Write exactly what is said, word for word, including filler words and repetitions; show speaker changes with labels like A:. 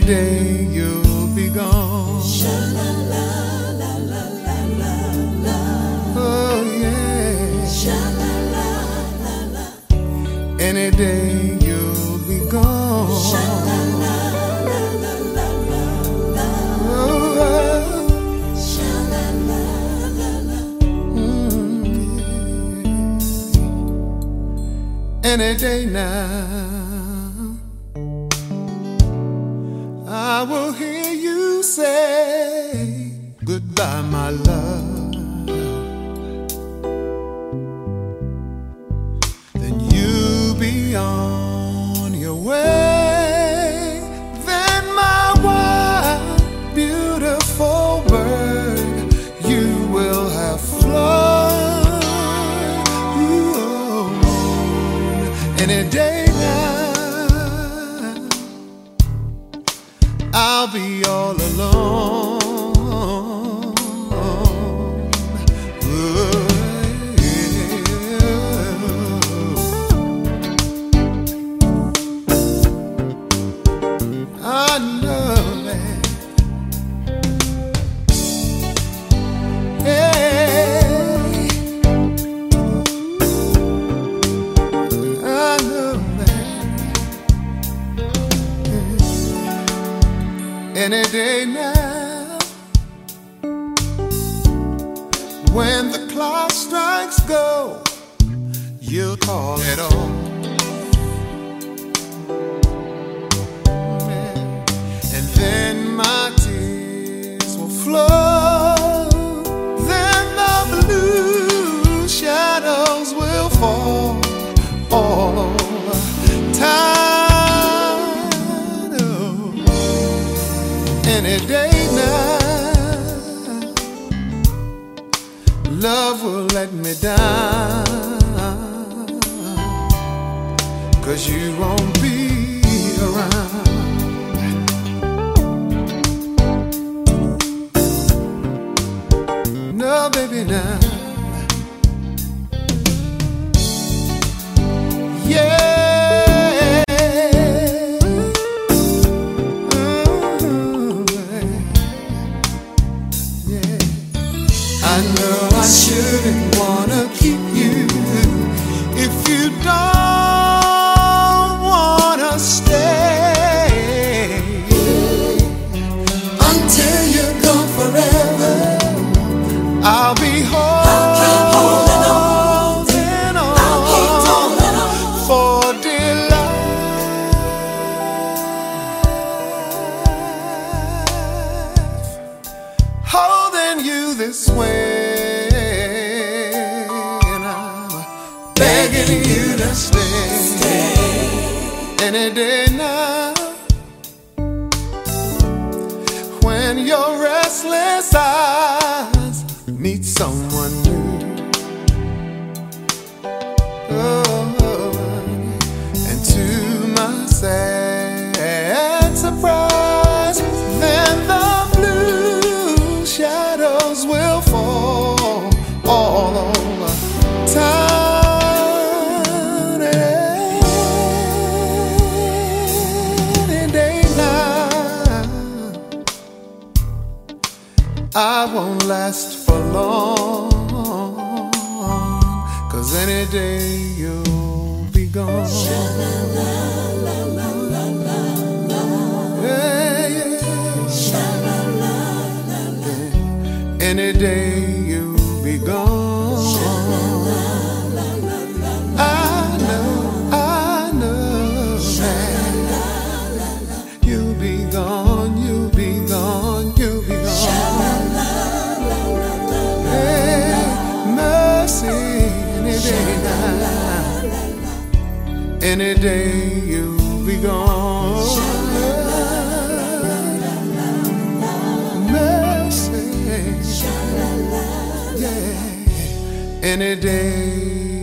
A: day you'll be gone. Oh yeah. Any day you'll be gone. Any day now, I will hear you say goodbye, my love. Then you be on your way. Then my wild, beautiful bird, you will have flown. Any day now, I'll be all alone. Ooh, yeah. I know that. Hey. Any day now, when the clock strikes go, you'll call it on. And then my tears will flow. Then the blue shadows will fall all over time. Any day now, love will let me down, 'cause you won't be around. No, baby, now. Yeah. I know I shouldn't wanna keep you if you don't wanna stay. Until you're gone forever, I'll be holding on, I'll keep holding on for dear life, holding you this way. Begging you to stay, stay. Any day now, when your restless eyes meet someone new. Oh, and to my sad surprise, then the blue shadows will fall all over time. I won't last for long, 'cause any day you'll be gone. Yeah, yeah. Any day you'll be gone. I know, I know that you'll be gone, you'll be gone, you'll be gone. Any day now, any day you'll be gone. Mercy, yeah. Any day